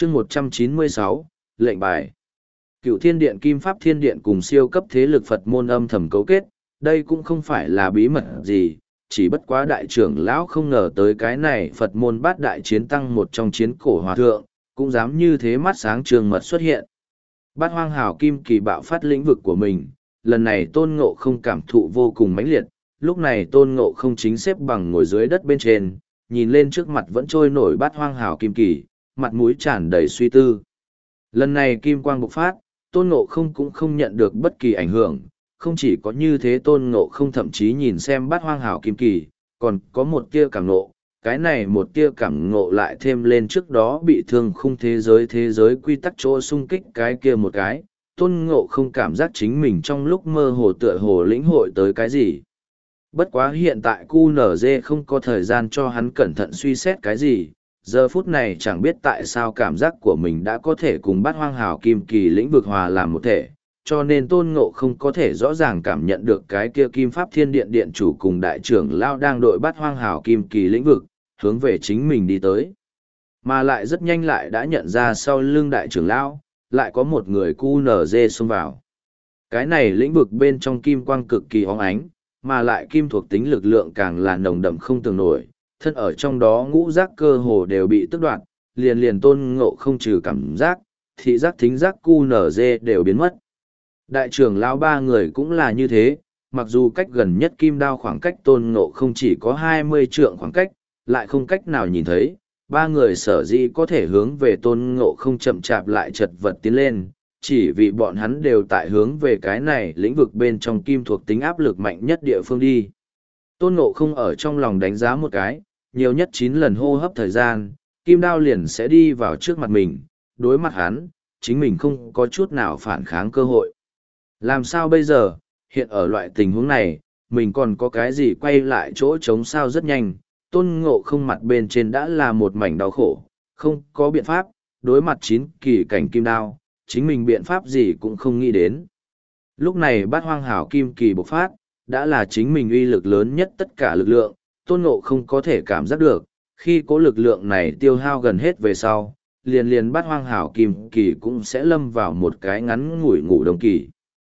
chương 196, lệnh bài. Cựu Thiên Điện Kim Pháp Thiên Điện cùng siêu cấp thế lực Phật môn âm thầm cấu kết, đây cũng không phải là bí mật gì, chỉ bất quá đại trưởng lão không ngờ tới cái này Phật môn bát đại chiến tăng một trong chiến cổ hòa thượng, cũng dám như thế mắt sáng trường mật xuất hiện. Bát hoang hào kim kỳ bạo phát lĩnh vực của mình, lần này Tôn Ngộ không cảm thụ vô cùng mãnh liệt, lúc này Tôn Ngộ không chính xếp bằng ngồi dưới đất bên trên, nhìn lên trước mặt vẫn trôi nổi bát hoang hào kim kỳ, mặt mũi tràn đầy suy tư. Lần này kim quang bộc phát, Tôn Ngộ không cũng không nhận được bất kỳ ảnh hưởng, không chỉ có như thế Tôn Ngộ không thậm chí nhìn xem bát hoang hào kim kỳ, còn có một tia cảm ngộ, cái này một tia cảm ngộ lại thêm lên trước đó bị thương khung thế giới quy tắc chỗ xung kích cái kia một cái, Tôn Ngộ không cảm giác chính mình trong lúc mơ hồ tựa hồ lĩnh hội tới cái gì. Bất quá hiện tại QNZ không có thời gian cho hắn cẩn thận suy xét cái gì, giờ phút này chẳng biết tại sao cảm giác của mình đã có thể cùng bát hoang hào kim kỳ lĩnh vực hòa làm một thể, cho nên Tôn Ngộ không có thể rõ ràng cảm nhận được cái kia Kim Pháp Thiên Điện Điện chủ cùng đại trưởng lão đang đội bát hoang hào kim kỳ lĩnh vực, hướng về chính mình đi tới. Mà lại rất nhanh lại đã nhận ra sau lưng đại trưởng lão, lại có một người QNZ xông vào. Cái này lĩnh vực bên trong kim quang cực kỳ óng ánh, mà lại kim thuộc tính lực lượng càng là nồng đậm không tưởng nổi, thân ở trong đó ngũ giác cơ hồ đều bị tước đoạt, liền Tôn Ngộ không trừ cảm giác, thị giác thính giác QNZ đều biến mất. Đại trưởng lão ba người cũng là như thế, mặc dù cách gần nhất kim đao khoảng cách Tôn Ngộ không chỉ có 20 trượng khoảng cách, lại không cách nào nhìn thấy, ba người sở dĩ có thể hướng về Tôn Ngộ không chậm chạp lại chật vật tiến lên, chỉ vì bọn hắn đều tại hướng về cái này lĩnh vực bên trong kim thuộc tính áp lực mạnh nhất địa phương đi. Tôn Ngộ không ở trong lòng đánh giá một cái, nhiều nhất 9 lần hô hấp thời gian, kim đao liền sẽ đi vào trước mặt mình, đối mặt hắn, chính mình không có chút nào phản kháng cơ hội. Làm sao bây giờ, hiện ở loại tình huống này, mình còn có cái gì quay lại chỗ trống sao rất nhanh, Tôn Ngộ không mặt bên trên đã là một mảnh đau khổ, không có biện pháp, đối mặt 9 kỳ cảnh kim đao, chính mình biện pháp gì cũng không nghĩ đến. Lúc này bát hoang hảo kim kỳ bộc phát, đã là chính mình uy lực lớn nhất tất cả lực lượng, Tôn Ngộ không có thể cảm giác được, khi có lực lượng này tiêu hao gần hết về sau, liền bát hoang hảo kim kỳ cũng sẽ lâm vào một cái ngắn ngủi ngủ đông kỳ.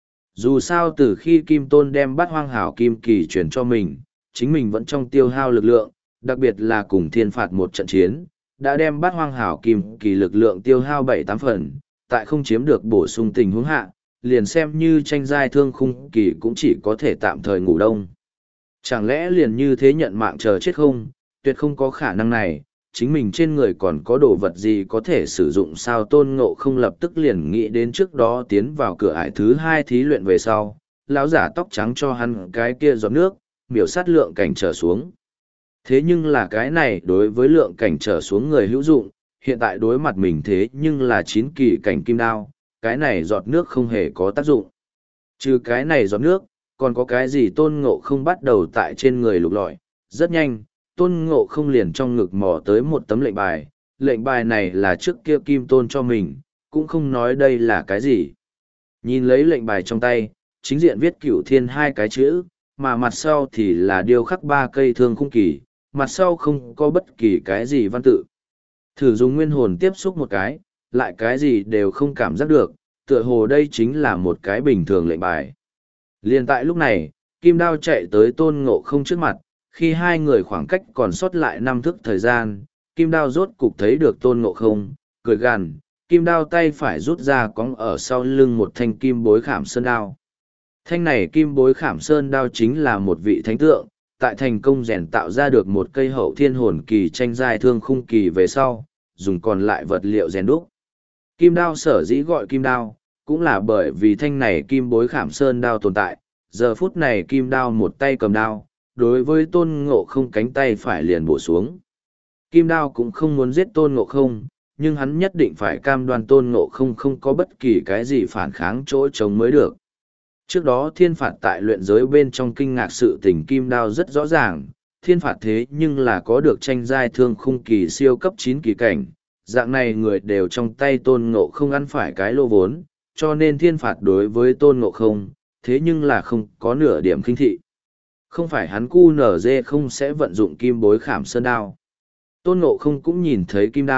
Dù sao từ khi Kim Tôn đem bát hoang hảo kim kỳ chuyển cho mình, chính mình vẫn trong tiêu hao lực lượng, đặc biệt là cùng thiên phạt một trận chiến, đã đem bát hoang hảo kim kỳ lực lượng tiêu hao 7-8 phần, tại không chiếm được bổ sung tình huống hạ, liền xem như tranh giai thương khung kỳ cũng chỉ có thể tạm thời ngủ đông. Chẳng lẽ liền như thế nhận mạng chờ chết không? Tuyệt không có khả năng này, chính mình trên người còn có đồ vật gì có thể sử dụng sao? Tôn Ngộ không lập tức liền nghĩ đến trước đó tiến vào cửa ải thứ 2 thí luyện về sau, lão giả tóc trắng cho hắn cái kia giọt nước, miểu sát lượng cảnh trở xuống. Thế nhưng là cái này đối với lượng cảnh trở xuống người hữu dụng, hiện tại đối mặt mình thế nhưng là 9 kỳ cảnh kim đao, cái này giọt nước không hề có tác dụng. Trừ cái này giọt nước, còn có cái gì? Tôn Ngộ không bắt đầu tại trên người lục lọi, rất nhanh, Tôn Ngộ không liền trong ngực mò tới một tấm lệnh bài này là trước kia Kim Tôn cho mình, cũng không nói đây là cái gì. Nhìn lấy lệnh bài trong tay, chính diện viết Cửu Thiên 2 cái chữ, mà mặt sau thì là điêu khắc 3 cây thương khung kỳ, mặt sau không có bất kỳ cái gì văn tự. Thử dùng nguyên hồn tiếp xúc một cái, lại cái gì đều không cảm giác được, tựa hồ đây chính là một cái bình thường lệnh bài. Liên tại lúc này, Kim Đao chạy tới Tôn Ngộ không trước mặt, khi hai người khoảng cách còn sót lại 5 thước thời gian, Kim Đao rốt cục thấy được Tôn Ngộ không, cười gằn, Kim Đao tay phải rút ra cóng ở sau lưng một thanh kim bối khảm sơn đao. Thanh này kim bối khảm sơn đao chính là một vị thánh tượng, tại thành công rèn tạo ra được một cây hậu thiên hồn kỳ tranh giai thương khung kỳ về sau, dùng còn lại vật liệu rèn đúc. Kim đao sở dĩ gọi kim đao, cũng là bởi vì thanh này kim bối khảm sơn đao tồn tại, giờ phút này kim đao một tay cầm đao, đối với Tôn Ngộ không cánh tay phải liền bổ xuống. Kim đao cũng không muốn giết Tôn Ngộ không, nhưng hắn nhất định phải cam đoan Tôn Ngộ không không có bất kỳ cái gì phản kháng chỗ chống mới được. Trước đó thiên phạt tại luyện giới bên trong kinh ngạc sự tình kim đao rất rõ ràng, thiên phạt thế nhưng là có được tranh giai thương khung kỳ siêu cấp 9 kỳ cảnh, dạng này người đều trong tay Tôn Ngộ không ăn phải cái lô vốn, cho nên thiên phạt đối với Tôn Ngộ không, thế nhưng là không có nửa điểm khinh thị. Không phải hắn QNZ không sẽ vận dụng kim bối khảm sơn đao. Tôn Ngộ không cũng nhìn thấy kim đao,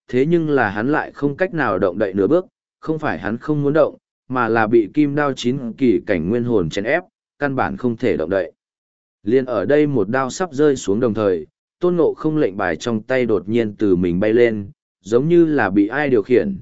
thế nhưng là hắn lại không cách nào động đậy nửa bước, không phải hắn không muốn động, mà là bị kim đao chín kỳ cảnh nguyên hồn chèn ép, căn bản không thể động đậy. Liên ở đây một đao sắp rơi xuống đồng thời, Tôn Ngộ Không lệnh bài trong tay đột nhiên từ mình bay lên, giống như là bị ai điều khiển,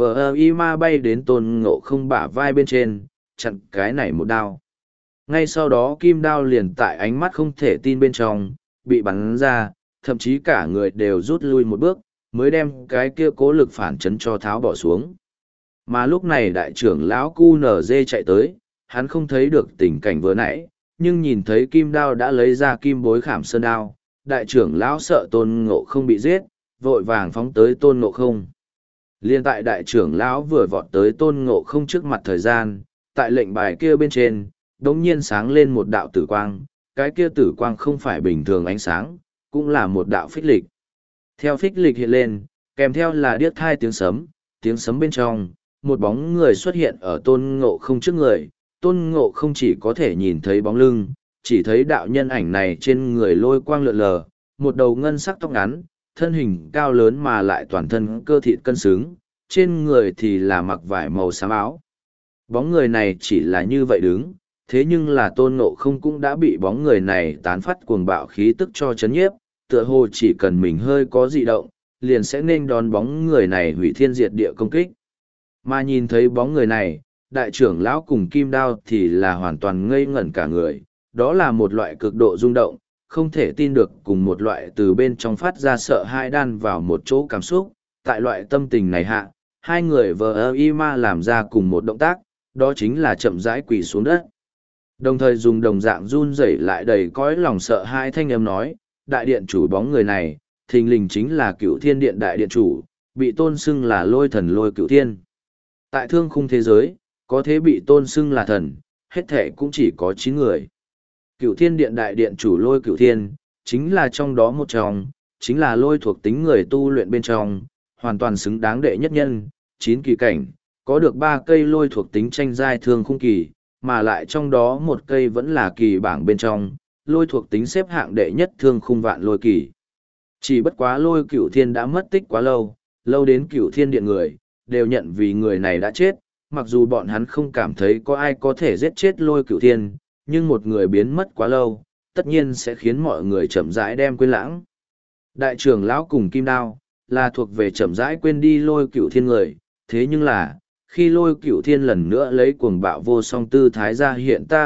y ma bay đến Tôn Ngộ Không bả vai bên trên, chặn cái này một đao. Ngay sau đó kim đao liền tại ánh mắt không thể tin bên trong, bị bắn ra, thậm chí cả người đều rút lui một bước, mới đem cái kia cố lực phản chấn cho tháo bỏ xuống. Mà lúc này đại trưởng lão Cu Nở Dê chạy tới, hắn không thấy được tình cảnh vừa nãy, nhưng nhìn thấy kim đao đã lấy ra kim bối khảm sơn đao, đại trưởng lão sợ Tôn Ngộ Không bị giết, vội vàng phóng tới Tôn Ngộ Không. Liên tại đại trưởng lão vừa vọt tới Tôn Ngộ Không trước mặt thời gian, tại lệnh bài kia bên trên, đống nhiên sáng lên một đạo tử quang, cái kia tử quang không phải bình thường ánh sáng, cũng là một đạo phích lịch. Theo phích lịch hiện lên, kèm theo là điếc thai tiếng sấm bên trong, một bóng người xuất hiện ở Tôn Ngộ Không trước người, Tôn Ngộ Không chỉ có thể nhìn thấy bóng lưng, chỉ thấy đạo nhân ảnh này trên người lôi quang lượn lờ, một đầu ngân sắc tóc ngắn, thân hình cao lớn mà lại toàn thân cơ thịt cân xứng, trên người thì là mặc vải màu xám áo. Bóng người này chỉ là như vậy đứng, thế nhưng là Tôn Ngộ Không cũng đã bị bóng người này tán phát cuồng bạo khí tức cho chấn nhiếp, tựa hồ chỉ cần mình hơi có dị động, liền sẽ nên đón bóng người này hủy thiên diệt địa công kích. Mà nhìn thấy bóng người này, đại trưởng lão cùng kim đao thì là hoàn toàn ngây ngẩn cả người, đó là một loại cực độ rung động, không thể tin được cùng một loại từ bên trong phát ra sợ hãi đan vào một chỗ cảm xúc. Tại loại tâm tình này hạ, hai người y ma làm ra cùng một động tác, đó chính là chậm rãi quỳ xuống đất. Đồng thời dùng đồng dạng run rẩy lại đầy cõi lòng sợ hãi thanh âm nói, đại điện chủ bóng người này, thình lình chính là Cửu Thiên Điện đại điện chủ, bị tôn xưng là Lôi Thần Lôi Cửu Thiên. Tại thương khung thế giới, có thế bị tôn xưng là thần, hết thể cũng chỉ có 9 người. Cửu Thiên Điện đại điện chủ Lôi Cửu Thiên, chính là trong đó một trong, chính là lôi thuộc tính người tu luyện bên trong, hoàn toàn xứng đáng đệ nhất nhân, 9 kỳ cảnh, có được 3 cây lôi thuộc tính tranh giai thương khung kỳ, mà lại trong đó một cây vẫn là kỳ bảng bên trong, lôi thuộc tính xếp hạng đệ nhất thương khung vạn lôi kỳ. Chỉ bất quá Lôi Cửu Thiên đã mất tích quá lâu, lâu đến Cửu Thiên Điện người, đều nhận vì người này đã chết, mặc dù bọn hắn không cảm thấy có ai có thể giết chết Lôi Cửu Thiên, nhưng một người biến mất quá lâu, tất nhiên sẽ khiến mọi người chậm rãi đem quên lãng. Đại trưởng lão cùng Kim Đao, là thuộc về chậm rãi quên đi Lôi Cửu Thiên người, thế nhưng là, khi Lôi Cửu Thiên lần nữa lấy cuồng bạo vô song tư thái ra hiện ta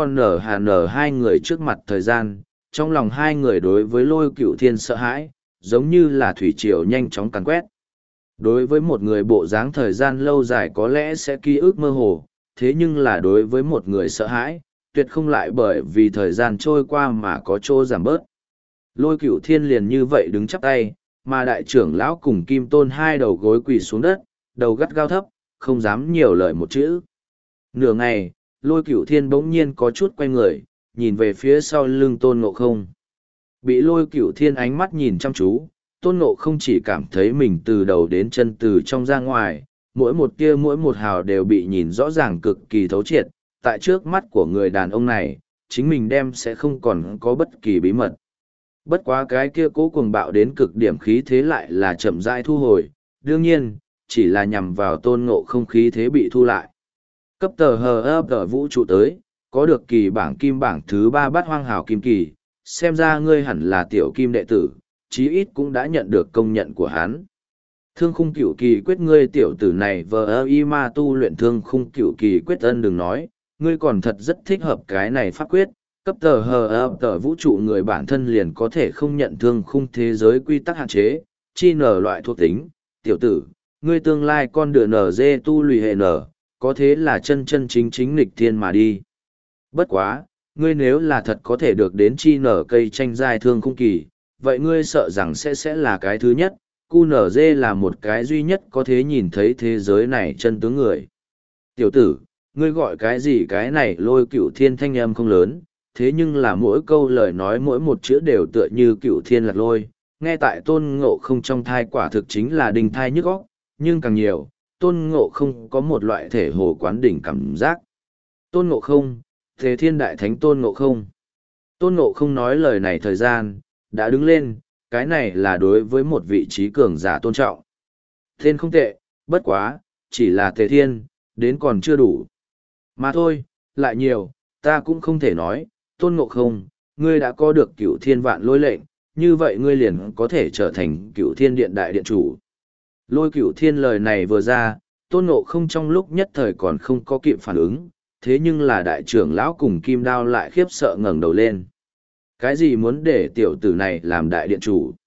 hai người trước mặt thời gian, trong lòng hai người đối với Lôi Cửu Thiên sợ hãi, giống như là thủy triều nhanh chóng càn quét. Đối với một người bộ dáng thời gian lâu dài có lẽ sẽ ký ức mơ hồ, thế nhưng là đối với một người sợ hãi, tuyệt không lại bởi vì thời gian trôi qua mà có chỗ giảm bớt. Lôi Cửu Thiên liền như vậy đứng chắp tay, mà đại trưởng lão cùng Kim Tôn hai đầu gối quỳ xuống đất, đầu gắt gao thấp, không dám nhiều lời một chữ. Nửa ngày, Lôi Cửu Thiên bỗng nhiên có chút quay người, nhìn về phía sau lưng Tôn Ngộ Không. Bị Lôi Cửu Thiên ánh mắt nhìn chăm chú, Tôn Ngộ Không chỉ cảm thấy mình từ đầu đến chân từ trong ra ngoài, mỗi một tia mỗi một hào đều bị nhìn rõ ràng cực kỳ thấu triệt, tại trước mắt của người đàn ông này, chính mình đem sẽ không còn có bất kỳ bí mật. Bất quá cái kia cố cuồng bạo đến cực điểm khí thế lại là chậm rãi thu hồi, đương nhiên, chỉ là nhằm vào Tôn Ngộ Không khí thế bị thu lại. Cấp tờ vũ trụ tới, có được kỳ bảng kim bảng thứ 3 bát hoang hào kim kỳ, xem ra ngươi hẳn là tiểu kim đệ tử, chí ít cũng đã nhận được công nhận của hắn. Thương khung cửu kỳ quyết ngươi tiểu tử này y ma tu luyện thương khung cửu kỳ quyết ân đừng nói, ngươi còn thật rất thích hợp cái này pháp quyết, cấp tờ vũ trụ người bản thân liền có thể không nhận thương khung thế giới quy tắc hạn chế, chi nở loại thuộc tính, tiểu tử, ngươi tương lai con đường nở dê tu lùi hệ nở, có thế là chân chân chính chính nghịch thiên mà đi. Bất quá, ngươi nếu là thật có thể được đến chi nở cây tranh giai thương khung kỳ, vậy ngươi sợ rằng sẽ là cái thứ nhất, cu nở dê là một cái duy nhất có thể nhìn thấy thế giới này chân tướng người. Tiểu tử, ngươi gọi cái gì cái này Lôi Cửu Thiên thanh âm không lớn, thế nhưng là mỗi câu lời nói mỗi một chữ đều tựa như Cửu Thiên lạc lôi, nghe tại Tôn Ngộ Không trong thai quả thực chính là đình thai nhức óc, nhưng càng nhiều, Tôn Ngộ Không có một loại thể hồ quán đỉnh cảm giác. Tôn Ngộ Không, Thế Thiên Đại Thánh Tôn Ngộ Không. Tôn Ngộ Không nói lời này thời gian, đã đứng lên, cái này là đối với một vị trí cường giả tôn trọng. Tên không tệ, bất quá, chỉ là Tề Thiên, đến còn chưa đủ. Mà thôi, lại nhiều, ta cũng không thể nói, Tôn Ngộ Không, ngươi đã có được Cửu Thiên Vạn Lôi lệnh, như vậy ngươi liền có thể trở thành Cửu Thiên Điện đại điện chủ. Lôi Cửu Thiên lời này vừa ra, Tôn Ngộ Không trong lúc nhất thời còn không có kịp phản ứng, thế nhưng là đại trưởng lão cùng Kim Đao lại khiếp sợ ngẩng đầu lên. Cái gì muốn để tiểu tử này làm đại điện chủ?